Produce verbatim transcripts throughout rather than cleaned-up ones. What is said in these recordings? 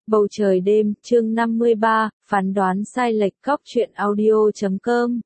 Bầu trời đêm, chương năm mươi ba, phán đoán sai lệch. Cóc truyện audio chấm com.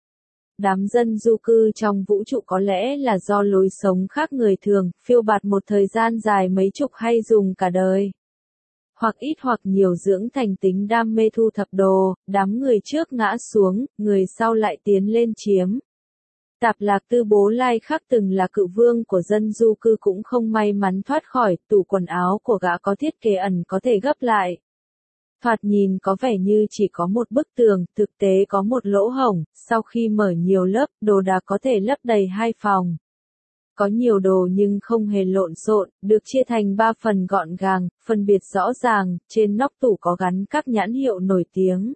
Đám dân du cư trong vũ trụ có lẽ là do lối sống khác người thường, phiêu bạt một thời gian dài mấy chục hay dùng cả đời. Hoặc ít hoặc nhiều dưỡng thành tính đam mê thu thập đồ, đám người trước ngã xuống, người sau lại tiến lên chiếm. Tạp Lạc Tư Bố Lai Khắc từng là cự vương của dân du cư cũng không may mắn thoát khỏi, tủ quần áo của gã có thiết kế ẩn có thể gấp lại. Thoạt nhìn có vẻ như chỉ có một bức tường, thực tế có một lỗ hổng, sau khi mở nhiều lớp, đồ đạc có thể lấp đầy hai phòng. Có nhiều đồ nhưng không hề lộn xộn, được chia thành ba phần gọn gàng, phân biệt rõ ràng, trên nóc tủ có gắn các nhãn hiệu nổi tiếng.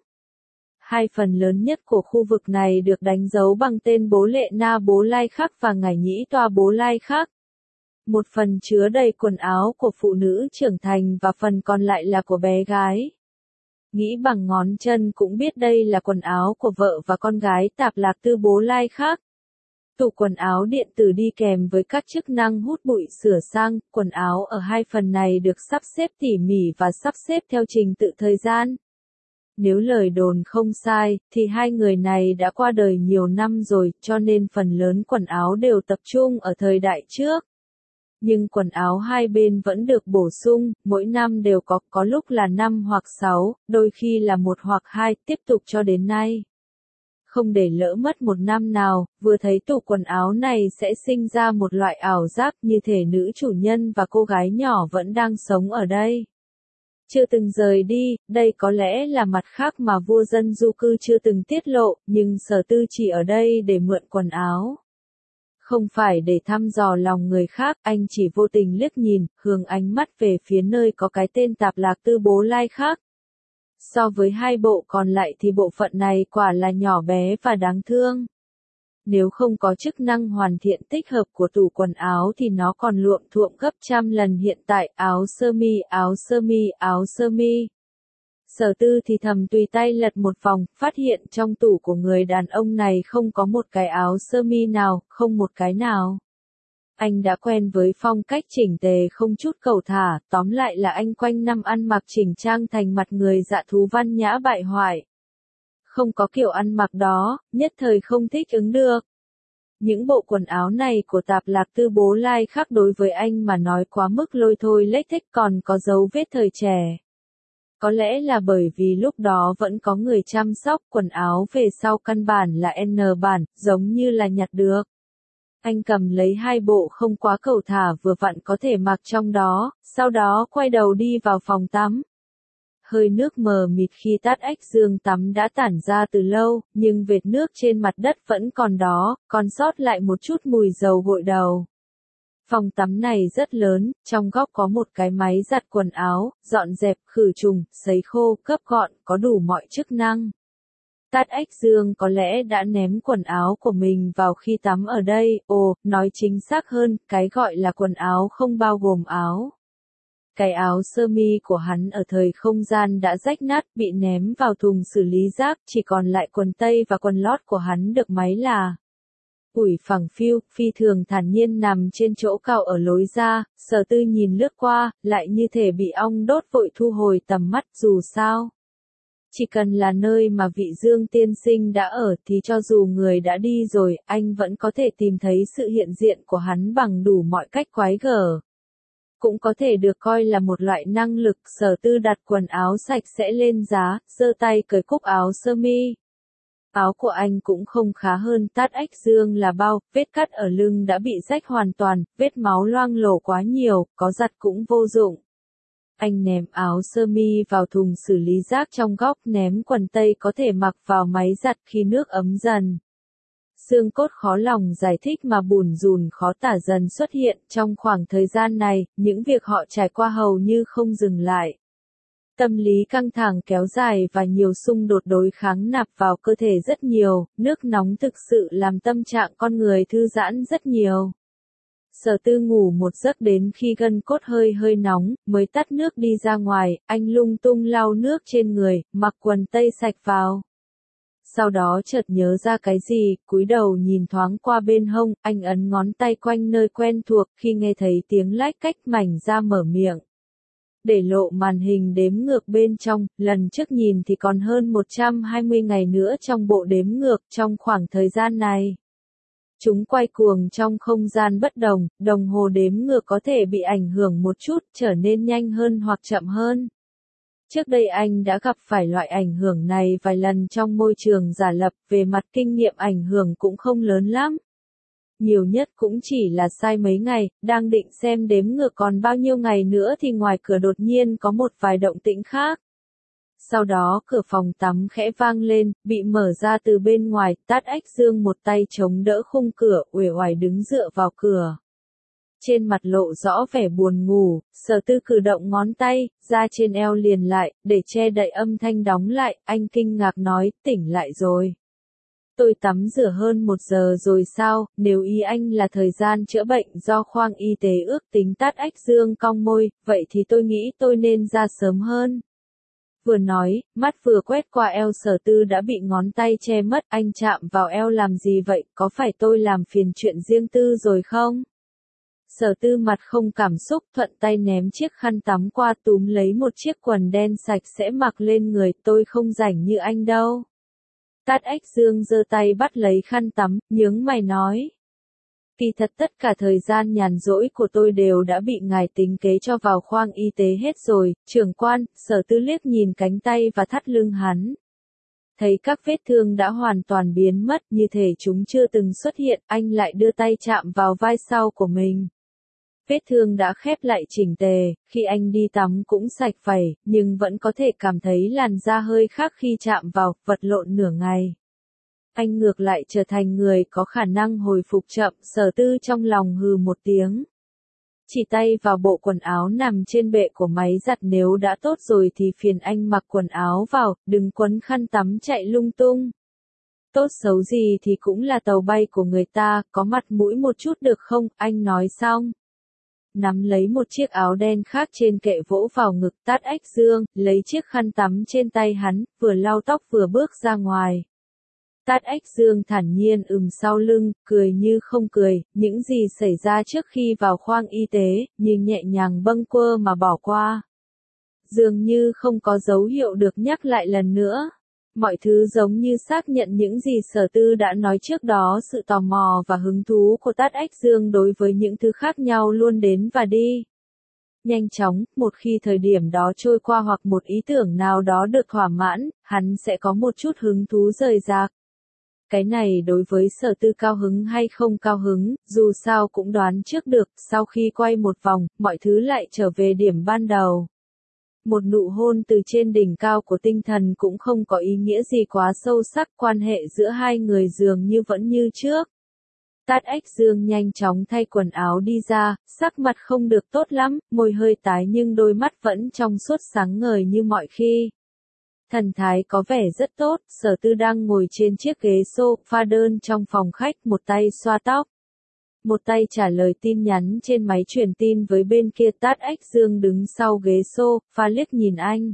Hai phần lớn nhất của khu vực này được đánh dấu bằng tên Bố Lệ Na Bố Lai Khắc và Ngải Nhĩ Toa Bố Lai Khắc. Một phần chứa đầy quần áo của phụ nữ trưởng thành và phần còn lại là của bé gái. Nghĩ bằng ngón chân cũng biết đây là quần áo của vợ và con gái Tạp Lạc Tư Bố Lai Khắc. Tủ quần áo điện tử đi kèm với các chức năng hút bụi, sửa sang, quần áo ở hai phần này được sắp xếp tỉ mỉ và sắp xếp theo trình tự thời gian. Nếu lời đồn không sai, thì hai người này đã qua đời nhiều năm rồi, cho nên phần lớn quần áo đều tập trung ở thời đại trước. Nhưng quần áo hai bên vẫn được bổ sung, mỗi năm đều có, có lúc là năm hoặc sáu, đôi khi là một hoặc hai, tiếp tục cho đến nay. Không để lỡ mất một năm nào, vừa thấy tủ quần áo này sẽ sinh ra một loại ảo giác như thể nữ chủ nhân và cô gái nhỏ vẫn đang sống ở đây. Chưa từng rời đi, đây có lẽ là mặt khác mà vua dân du cư chưa từng tiết lộ, nhưng Sở Tư chỉ ở đây để mượn quần áo. Không phải để thăm dò lòng người khác, anh chỉ vô tình liếc nhìn, hướng ánh mắt về phía nơi có cái tên Tạp Lạc Tư Bố Lai Khắc. So với hai bộ còn lại thì bộ phận này quả là nhỏ bé và đáng thương. Nếu không có chức năng hoàn thiện tích hợp của tủ quần áo thì nó còn luộm thuộm gấp trăm lần hiện tại, áo sơ mi, áo sơ mi, áo sơ mi. Sở Tư thì thầm tùy tay lật một vòng, phát hiện trong tủ của người đàn ông này không có một cái áo sơ mi nào, không một cái nào. Anh đã quen với phong cách chỉnh tề không chút cầu thả, tóm lại là anh quanh năm ăn mặc chỉnh trang thành mặt người dạ thú văn nhã bại hoại. Không có kiểu ăn mặc đó, nhất thời không thích ứng được. Những bộ quần áo này của Tạp Lạc Tư Bố Lai Khắc đối với anh mà nói quá mức lôi thôi lếch thếch, còn có dấu vết thời trẻ. Có lẽ là bởi vì lúc đó vẫn có người chăm sóc, quần áo về sau căn bản là N bản, giống như là nhặt được. Anh cầm lấy hai bộ không quá cầu thả vừa vặn có thể mặc trong đó, sau đó quay đầu đi vào phòng tắm. Hơi nước mờ mịt khi tắt ếch dương tắm đã tản ra từ lâu, nhưng vệt nước trên mặt đất vẫn còn đó, còn sót lại một chút mùi dầu gội đầu. Phòng tắm này rất lớn, trong góc có một cái máy giặt quần áo, dọn dẹp, khử trùng, sấy khô, cấp gọn, có đủ mọi chức năng. Tát ếch dương có lẽ đã ném quần áo của mình vào khi tắm ở đây, ồ, nói chính xác hơn, cái gọi là quần áo không bao gồm áo. Cái áo sơ mi của hắn ở thời không gian đã rách nát, bị ném vào thùng xử lý rác, chỉ còn lại quần tây và quần lót của hắn được máy là. Ủi phẳng phiu, phi thường thản nhiên nằm trên chỗ cao ở lối ra, Sở Tư nhìn lướt qua, lại như thể bị ong đốt vội thu hồi tầm mắt, dù sao. Chỉ cần là nơi mà vị Dương tiên sinh đã ở thì cho dù người đã đi rồi, anh vẫn có thể tìm thấy sự hiện diện của hắn bằng đủ mọi cách quái gở. Cũng có thể được coi là một loại năng lực. Sở Tư đặt quần áo sạch sẽ lên giá, giơ tay cởi cúc áo sơ mi. Áo của anh cũng không khá hơn Tát ếch dương là bao, vết cắt ở lưng đã bị rách hoàn toàn, vết máu loang lổ quá nhiều, có giặt cũng vô dụng. Anh ném áo sơ mi vào thùng xử lý rác trong góc, ném quần tây có thể mặc vào máy giặt khi nước ấm dần. Xương cốt khó lòng giải thích mà bùn rùn khó tả dần xuất hiện, trong khoảng thời gian này, những việc họ trải qua hầu như không dừng lại. Tâm lý căng thẳng kéo dài và nhiều xung đột đối kháng nạp vào cơ thể rất nhiều, nước nóng thực sự làm tâm trạng con người thư giãn rất nhiều. Sở Tư ngủ một giấc đến khi gân cốt hơi hơi nóng, mới tắt nước đi ra ngoài, anh lung tung lau nước trên người, mặc quần tây sạch vào. Sau đó chợt nhớ ra cái gì, cúi đầu nhìn thoáng qua bên hông, anh ấn ngón tay quanh nơi quen thuộc khi nghe thấy tiếng lách cách mảnh ra mở miệng. Để lộ màn hình đếm ngược bên trong, lần trước nhìn thì còn hơn một trăm hai mươi ngày nữa trong bộ đếm ngược. Trong khoảng thời gian này, chúng quay cuồng trong không gian bất đồng, đồng hồ đếm ngược có thể bị ảnh hưởng một chút, trở nên nhanh hơn hoặc chậm hơn. Trước đây anh đã gặp phải loại ảnh hưởng này vài lần trong môi trường giả lập, về mặt kinh nghiệm ảnh hưởng cũng không lớn lắm. Nhiều nhất cũng chỉ là sai mấy ngày, đang định xem đếm ngược còn bao nhiêu ngày nữa thì ngoài cửa đột nhiên có một vài động tĩnh khác. Sau đó cửa phòng tắm khẽ vang lên, bị mở ra từ bên ngoài, Tát Ách Dương một tay chống đỡ khung cửa, uể oải đứng dựa vào cửa. Trên mặt lộ rõ vẻ buồn ngủ, Sở Tư cử động ngón tay, da trên eo liền lại, để che đậy âm thanh đóng lại, anh kinh ngạc nói, tỉnh lại rồi. Tôi tắm rửa hơn một giờ rồi sao, nếu ý anh là thời gian chữa bệnh do khoang y tế ước tính, Tát Ách Dương cong môi, vậy thì tôi nghĩ tôi nên ra sớm hơn. Vừa nói, mắt vừa quét qua eo Sở Tư đã bị ngón tay che mất, anh chạm vào eo làm gì vậy, có phải tôi làm phiền chuyện riêng tư rồi không? Sở Tư mặt không cảm xúc, thuận tay ném chiếc khăn tắm qua, túm lấy một chiếc quần đen sạch sẽ mặc lên người, tôi không rảnh như anh đâu. Tát Ách Dương giơ tay bắt lấy khăn tắm, nhướng mày nói. Kỳ thật tất cả thời gian nhàn rỗi của tôi đều đã bị ngài tính kế cho vào khoang y tế hết rồi, trưởng quan. Sở Tư liếc nhìn cánh tay và thắt lưng hắn. Thấy các vết thương đã hoàn toàn biến mất, như thể chúng chưa từng xuất hiện, anh lại đưa tay chạm vào vai sau của mình. Vết thương đã khép lại chỉnh tề, khi anh đi tắm cũng sạch phẩy, nhưng vẫn có thể cảm thấy làn da hơi khác khi chạm vào, vật lộn nửa ngày. Anh ngược lại trở thành người có khả năng hồi phục chậm, Sở Tư trong lòng hừ một tiếng. Chỉ tay vào bộ quần áo nằm trên bệ của máy giặt, nếu đã tốt rồi thì phiền anh mặc quần áo vào, đừng quấn khăn tắm chạy lung tung. Tốt xấu gì thì cũng là tàu bay của người ta, có mặt mũi một chút được không, anh nói xong. Nắm lấy một chiếc áo đen khác trên kệ vỗ vào ngực Tát Ách Dương, lấy chiếc khăn tắm trên tay hắn, vừa lau tóc vừa bước ra ngoài. Tát Ách Dương thản nhiên ừm sau lưng, cười như không cười, những gì xảy ra trước khi vào khoang y tế, nhưng nhẹ nhàng bâng quơ mà bỏ qua. Dường như không có dấu hiệu được nhắc lại lần nữa. Mọi thứ giống như xác nhận những gì Sở Tư đã nói trước đó, sự tò mò và hứng thú của Tát Ách Dương đối với những thứ khác nhau luôn đến và đi. Nhanh chóng, một khi thời điểm đó trôi qua hoặc một ý tưởng nào đó được thỏa mãn, hắn sẽ có một chút hứng thú rời rạc. Cái này đối với Sở Tư cao hứng hay không cao hứng, dù sao cũng đoán trước được, sau khi quay một vòng, mọi thứ lại trở về điểm ban đầu. Một nụ hôn từ trên đỉnh cao của tinh thần cũng không có ý nghĩa gì quá sâu sắc, quan hệ giữa hai người dường như vẫn như trước. Tát Ách Dương nhanh chóng thay quần áo đi ra, sắc mặt không được tốt lắm, môi hơi tái nhưng đôi mắt vẫn trong suốt sáng ngời như mọi khi. Thần thái có vẻ rất tốt, Sở Tư đang ngồi trên chiếc ghế sofa đơn trong phòng khách, một tay xoa tóc. Một tay trả lời tin nhắn trên máy truyền tin với bên kia. Tát Ách Dương đứng sau ghế sofa liếc nhìn anh.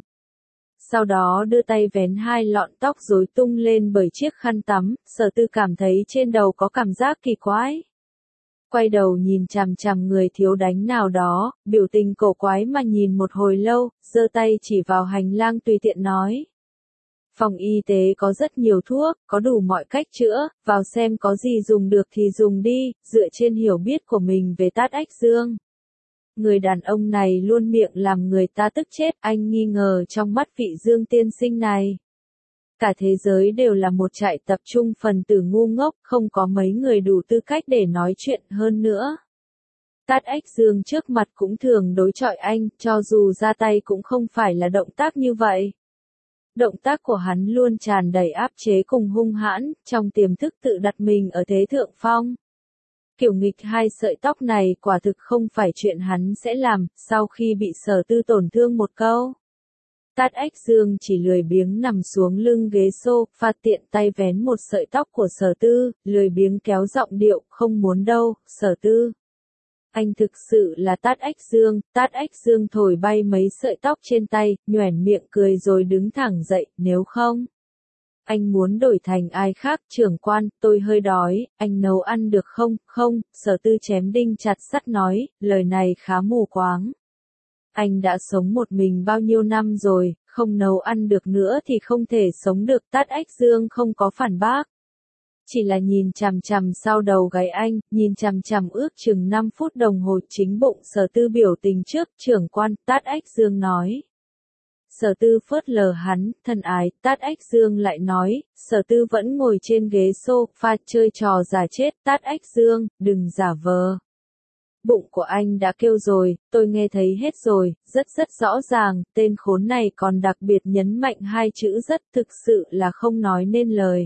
Sau đó đưa tay vén hai lọn tóc rối tung lên bởi chiếc khăn tắm, Sở Tư cảm thấy trên đầu có cảm giác kỳ quái. Quay đầu nhìn chằm chằm người thiếu đánh nào đó, biểu tình cổ quái mà nhìn một hồi lâu, giơ tay chỉ vào hành lang tùy tiện nói. Phòng y tế có rất nhiều thuốc, có đủ mọi cách chữa, vào xem có gì dùng được thì dùng đi, dựa trên hiểu biết của mình về Tát Ách Dương. Người đàn ông này luôn miệng làm người ta tức chết, anh nghi ngờ trong mắt vị Dương tiên sinh này. Cả thế giới đều là một trại tập trung phần tử ngu ngốc, không có mấy người đủ tư cách để nói chuyện hơn nữa. Tát Ách Dương trước mặt cũng thường đối chọi anh, cho dù ra tay cũng không phải là động tác như vậy. Động tác của hắn luôn tràn đầy áp chế cùng hung hãn, trong tiềm thức tự đặt mình ở thế thượng phong. Kiểu nghịch hai sợi tóc này quả thực không phải chuyện hắn sẽ làm, sau khi bị Sở Tư tổn thương một câu. Tát Ách Dương chỉ lười biếng nằm xuống lưng ghế sofa, tiện tay vén một sợi tóc của Sở Tư, lười biếng kéo giọng điệu, không muốn đâu, Sở Tư. Anh thực sự là Tát Ách Dương. Tát Ách Dương thổi bay mấy sợi tóc trên tay, nhoẻn miệng cười rồi đứng thẳng dậy, nếu không. Anh muốn đổi thành ai khác, trưởng quan, tôi hơi đói, anh nấu ăn được không? Không, Sở Tư chém đinh chặt sắt nói, lời này khá mù quáng. Anh đã sống một mình bao nhiêu năm rồi, không nấu ăn được nữa thì không thể sống được. Tát Ách Dương không có phản bác. Chỉ là nhìn chằm chằm sau đầu gáy anh, nhìn chằm chằm ước chừng năm phút đồng hồ. Chính bụng Sở Tư biểu tình trước, trưởng quan. Tát Ách Dương nói. Sở Tư phớt lờ hắn, thân ái. Tát Ách Dương lại nói. Sở Tư vẫn ngồi trên ghế sofa chơi trò giả chết. Tát Ách Dương, đừng giả vờ. Bụng của anh đã kêu rồi, tôi nghe thấy hết rồi, rất rất rõ ràng. Tên khốn này còn đặc biệt nhấn mạnh hai chữ rất, thực sự là không nói nên lời.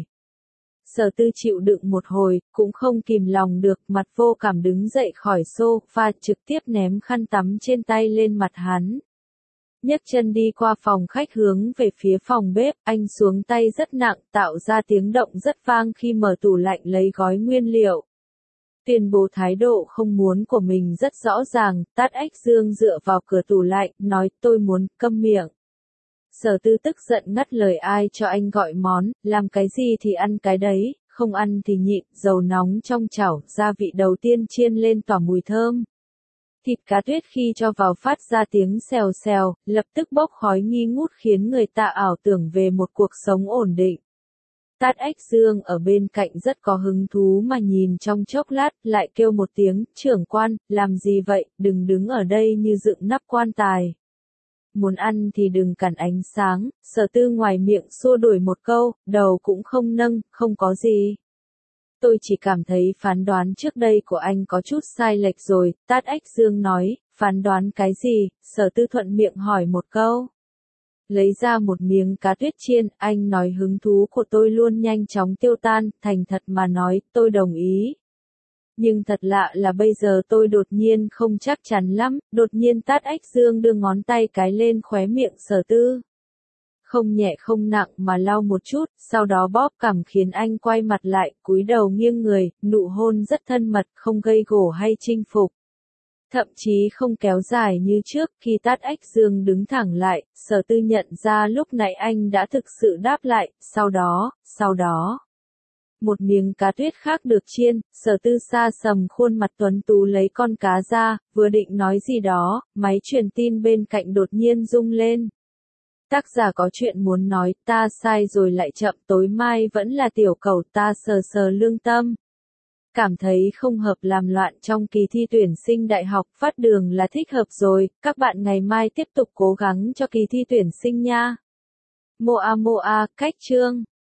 Sở Tư chịu đựng một hồi, cũng không kìm lòng được, mặt vô cảm đứng dậy khỏi sofa, trực tiếp ném khăn tắm trên tay lên mặt hắn. Nhấc chân đi qua phòng khách hướng về phía phòng bếp, anh xuống tay rất nặng, tạo ra tiếng động rất vang khi mở tủ lạnh lấy gói nguyên liệu. Tuyên bố thái độ không muốn của mình rất rõ ràng. Tát Ách Dương dựa vào cửa tủ lạnh, nói tôi muốn, câm miệng. Sở Tư tức giận ngắt lời, ai cho anh gọi món, làm cái gì thì ăn cái đấy, không ăn thì nhịn. Dầu nóng trong chảo, gia vị đầu tiên chiên lên tỏa mùi thơm. Thịt cá tuyết khi cho vào phát ra tiếng xèo xèo, lập tức bốc khói nghi ngút khiến người ta ảo tưởng về một cuộc sống ổn định. Tát Ách Dương ở bên cạnh rất có hứng thú mà nhìn trong chốc lát, lại kêu một tiếng, trưởng quan, làm gì vậy, đừng đứng ở đây như dựng nắp quan tài. Muốn ăn thì đừng cản ánh sáng. Sở Tư ngoài miệng xua đuổi một câu, đầu cũng không nâng, không có gì. Tôi chỉ cảm thấy phán đoán trước đây của anh có chút sai lệch rồi. Tát Ách Dương nói, phán đoán cái gì? Sở Tư thuận miệng hỏi một câu. Lấy ra một miếng cá tuyết chiên, anh nói hứng thú của tôi luôn nhanh chóng tiêu tan, thành thật mà nói, tôi đồng ý. Nhưng thật lạ là bây giờ tôi đột nhiên không chắc chắn lắm. Đột nhiên Tát Ách Dương đưa ngón tay cái lên khóe miệng Sở Tư. Không nhẹ không nặng mà lau một chút, sau đó bóp cằm khiến anh quay mặt lại, cúi đầu nghiêng người, nụ hôn rất thân mật, không gây gổ hay chinh phục. Thậm chí không kéo dài như trước. Khi Tát Ách Dương đứng thẳng lại, Sở Tư nhận ra lúc nãy anh đã thực sự đáp lại. Sau đó, sau đó, một miếng cá tuyết khác được chiên. Sở Tư xa sầm khuôn mặt tuấn tú lấy con cá ra, vừa định nói gì đó, máy truyền tin bên cạnh đột nhiên rung lên. Tác giả có chuyện muốn nói, ta sai rồi lại chậm, tối mai vẫn là tiểu cầu. Ta sờ sờ lương tâm. Cảm thấy không hợp làm loạn trong kỳ thi tuyển sinh đại học. Phát Đường là thích hợp rồi, các bạn ngày mai tiếp tục cố gắng cho kỳ thi tuyển sinh nha. Moa Moa, cách chương.